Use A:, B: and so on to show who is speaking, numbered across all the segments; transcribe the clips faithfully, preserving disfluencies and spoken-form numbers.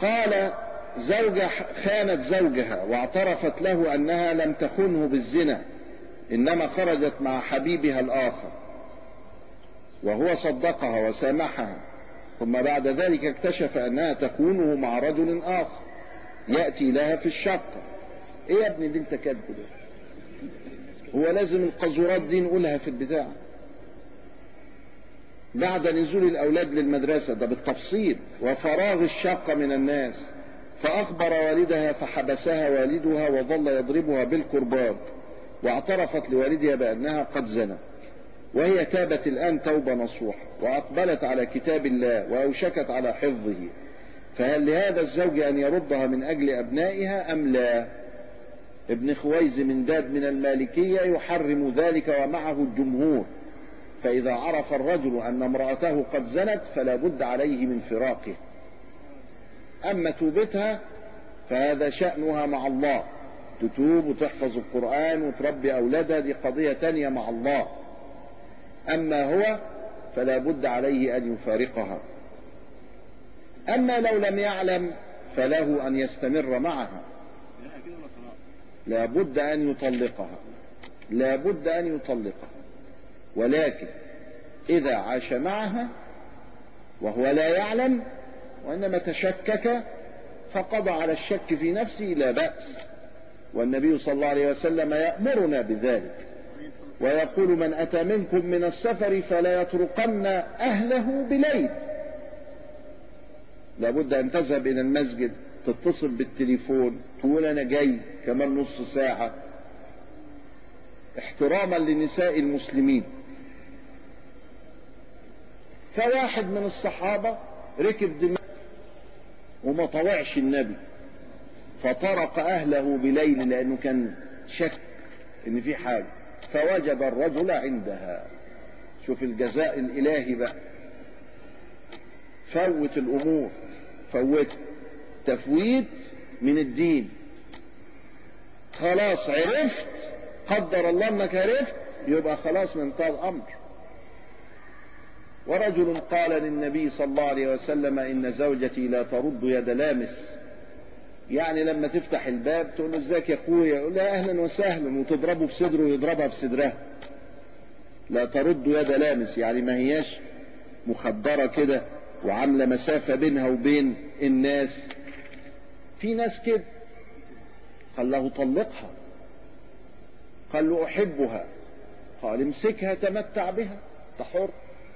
A: قال زوجة خانت زوجها واعترفت له أنها لم تخنه بالزنا، إنما خرجت مع حبيبها الآخر، وهو صدقها وسامحها، ثم بعد ذلك اكتشف أنها تخونه مع رجل آخر يأتي لها في الشقة. إيه يا ابني اللي انت كاتبه ده؟ هو لازم القذورات دي نقولها في البتاع بعد نزول الأولاد للمدرسة؟ ده بالتفصيل. وفراغ الشقة من الناس، فأخبر والدها فحبسها والدها وظل يضربها بالكرباج، واعترفت لوالدها بأنها قد زنت، وهي تابت الآن توبة نصوح وأقبلت على كتاب الله وأوشكت على حفظه، فهل لهذا الزوج أن يردها من أجل أبنائها أم لا؟ ابن خويز من داد من المالكية يحرم ذلك ومعه الجمهور، فإذا عرف الرجل أن امرأته قد زنت فلا بد عليه من فراقه. أما توبتها فهذا شأنها مع الله، تتوب وتحفظ القرآن وتربي أولادها، دي قضية تانية مع الله. أما هو فلا بد عليه أن يفارقها. أما لو لم يعلم فله أن يستمر معها، لا بد أن يطلقها، لا بد أن يطلقها، ولكن إذا عاش معها وهو لا يعلم وإنما تشكك فقضى على الشك في نفسه لا بأس، والنبي صلى الله عليه وسلم يأمرنا بذلك ويقول: من أتى منكم من السفر فلا يتركن أهله بليل. لابد أن تذهب إلى المسجد، تتصل بالتليفون، تقول أنا جاي كمان نص ساعة، احتراما لنساء المسلمين. فواحد من الصحابة ركب دماغه وما طوعش النبي، فطرق أهله بليل لأنه كان شك إن في حاجة، فوجد الرجل عندها. شوف الجزاء الإلهي بقى، فوت الأمور، فوت تفويت من الدين. خلاص عرفت، قدر الله انك عرفت، يبقى خلاص منتهى الأمر. ورجل قال للنبي صلى الله عليه وسلم: إن زوجتي لا ترد يد لامس، يعني لما تفتح الباب تقول له ازيك يا اخويا، يقول لها اهلا وسهلا، وتضربه في صدره ويضربها في صدرها. لا ترد يد لامس يعني ما هياش مخدرة كده وعاملة مسافة بينها وبين الناس. في ناس كده. قال له طلقها، قال له أحبها، قال امسكها تمتع بها، تحر،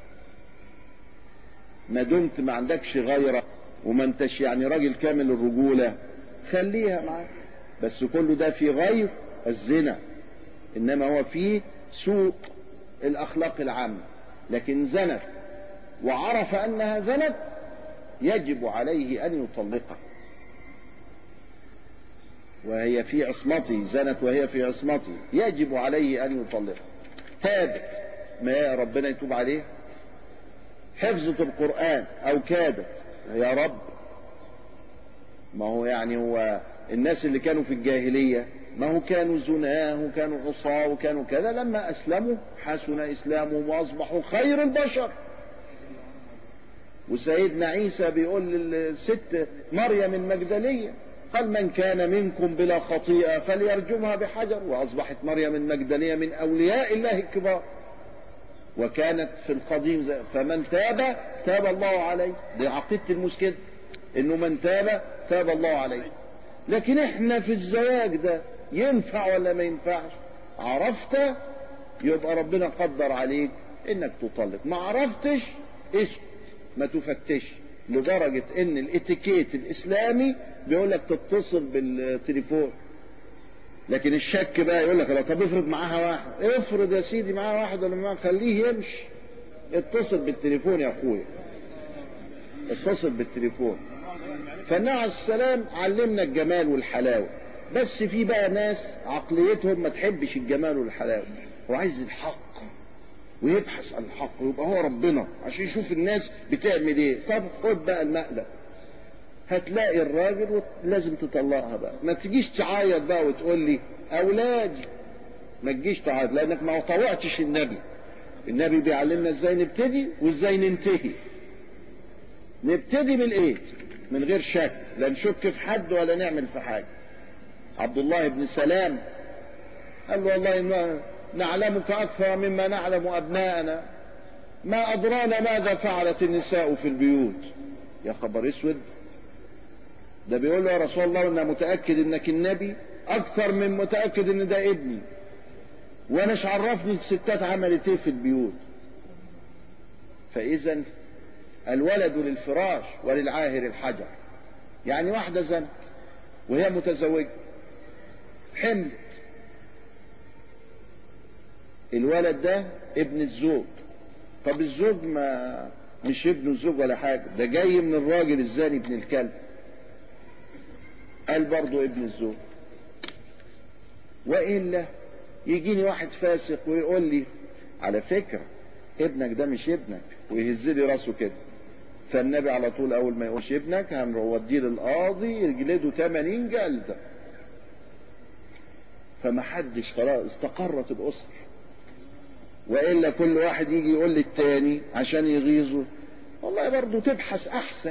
A: ما دمت ما عندكش غيرة وما انتش يعني راجل كامل الرجولة، خليها معاك. بس كله ده في غير الزنا، إنما هو فيه سوء الأخلاق العامة. لكن زنت وعرف أنها زنت يجب عليه أن يطلقها، وهي في عصمته، زنت وهي في عصمته، يجب عليه أن يطلقها. تابت، ما ربنا يتوب عليه. حفظت القرآن أو كادت، يا رب، ما هو يعني هو الناس اللي كانوا في الجاهلية ما هو كانوا زناه وكانوا عصاه وكانوا كذا، لما أسلموا حسن إسلامهم وأصبحوا خير البشر. وسيدنا عيسى بيقول للست مريم المجدلية، قال: من كان منكم بلا خطيئة فليرجمها بحجر، وأصبحت مريم المجدلية من أولياء الله الكبار. وكانت في القديم فمن تاب تاب الله عليه، دي عقيدة المسكين، إنه من تاب تاب الله عليه. لكن إحنا في الزواج ده ينفع ولا ما ينفعش؟ عرفت يبقى ربنا قدر عليك إنك تطلق، ما عرفتش اسكت، ما تفتش، لدرجة إن الاتيكيت الإسلامي بيقول لك تتصل بالتليفون. لكن الشك بقى يقول لك: طب افرض معاها واحد، افرض يا سيدي معاها واحد ولا معاها، خليه يمشي، اتصل بالتليفون يا اخويا، اتصل بالتليفون. فالنبي عليه السلام علمنا الجمال والحلاوة، بس في بقى ناس عقليتهم ما تحبش الجمال والحلاوة، هو عايز الحق ويبحث عن الحق ويبقى هو ربنا عشان يشوف الناس بتعمل ايه. طب خد بقى المقلب، هتلاقي الراجل ولازم تطلقها بقى. ما تجيش تعايط بقى وتقول لي اولادي، ما تجيش تعايط، لانك ما طوعتش النبي. النبي بيعلمنا ازاي نبتدي وازاي ننتهي. نبتدي بالايد، من غير شك، لا نشك في حد ولا نعمل في حاجة. عبد الله بن سلام قال له والله إن نعلمك أكثر مما نعلم أبناءنا، ما أدرانا ماذا فعلت النساء في البيوت. يا خبر اسود، ده بيقول له يا رسول الله أنا متأكد إنك النبي أكثر من متأكد إن ده ابني، وأناش عرفني الستات عملت إيه في البيوت. فإذا الولد للفراش وللعاهر الحجر. يعني واحدة زنت وهي متزوجة، حملت، الولد ده ابن الزوج. طب الزوج ما مش ابن الزوج ولا حاجة، ده جاي من الراجل الزاني ابن الكلب، قال برضو ابن الزوج. وإلا يجيني واحد فاسق ويقول لي على فكرة ابنك ده مش ابنك، ويهز لي راسه كده. فالنبي على طول اول ما يقولش ابنك هنوديه للقاضي يجلده ثمانين جلدة. فما حدش، خلاص استقرت الاسر. والا كل واحد يجي يقول للتاني عشان يغيظه والله برضه تبحث احسن.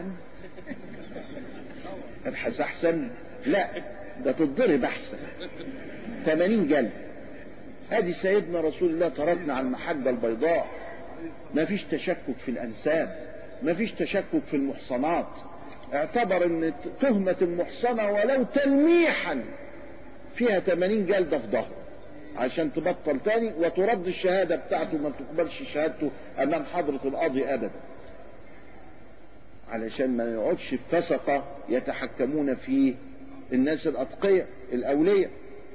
A: تبحث احسن؟ لا، ده تتضرب احسن. ثمانين جلد. هذه سيدنا رسول الله تركنا على المحجة البيضاء. ما فيش تشكك في الانساب، ما فيش تشكك في المحصنات. اعتبر ان تهمة المحصنة ولو تلميحا فيها ثمانين جلدة في ظهره عشان تبطل تاني، وترد الشهادة بتاعته، ما تقبلش شهادته امام حضرة القاضي ابدا، علشان ما يقعدش الفسقة يتحكمون في الناس الاتقياء الاولياء.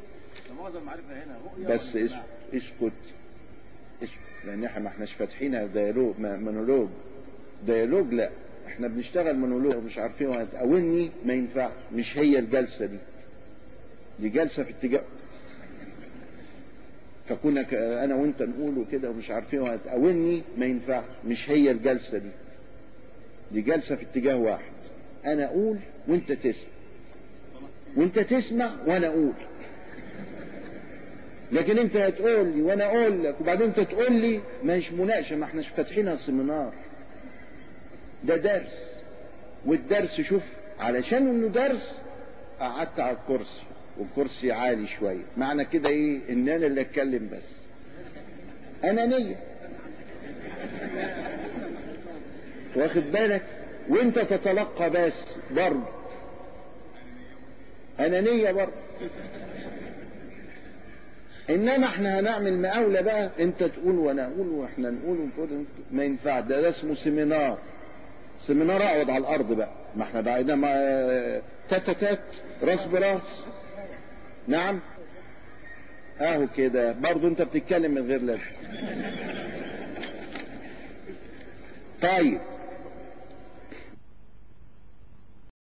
A: بس اسكت اسكت، لان احنا ما احناش فاتحينها ديالوج مونولوج. ديالوج لا، احنا بنشتغل مونولوج ومش عارفين وهتقاولني، ما ينفعش. مش هي الجلسة دي، دي جلسة في اتجاه، فكنا انا وانت نقوله كده ومش عارفين وهتقاولني، ما ينفعش. مش هي الجلسة دي، دي جلسة في اتجاه واحد. انا اقول وانت تسمع، وانت تسمع وانا اقول. لكن انت هتقول لي وانا اقول لك وبعدين انت تقول لي، مش مناقشه، ما احناش فاتحينها سيمينار، ده درس. والدرس شوف، علشان انه درس قعدت على الكرسي، والكرسي عالي شويه. معنى كده ايه؟ ان انا اللي اتكلم بس. انانيه، واخد بالك؟ وانت تتلقى بس برضه انانيه برضه. انما احنا هنعمل مقاولة بقى، انت تقول وانا اقول واحنا نقول ونقول، ما ينفع. ده, ده اسمه سيمينار. سيمينار اقعد على الارض بقى، ما احنا بعيدا ما تاتات راس براس. نعم اهو كده برضو انت بتتكلم من غير لازم. طيب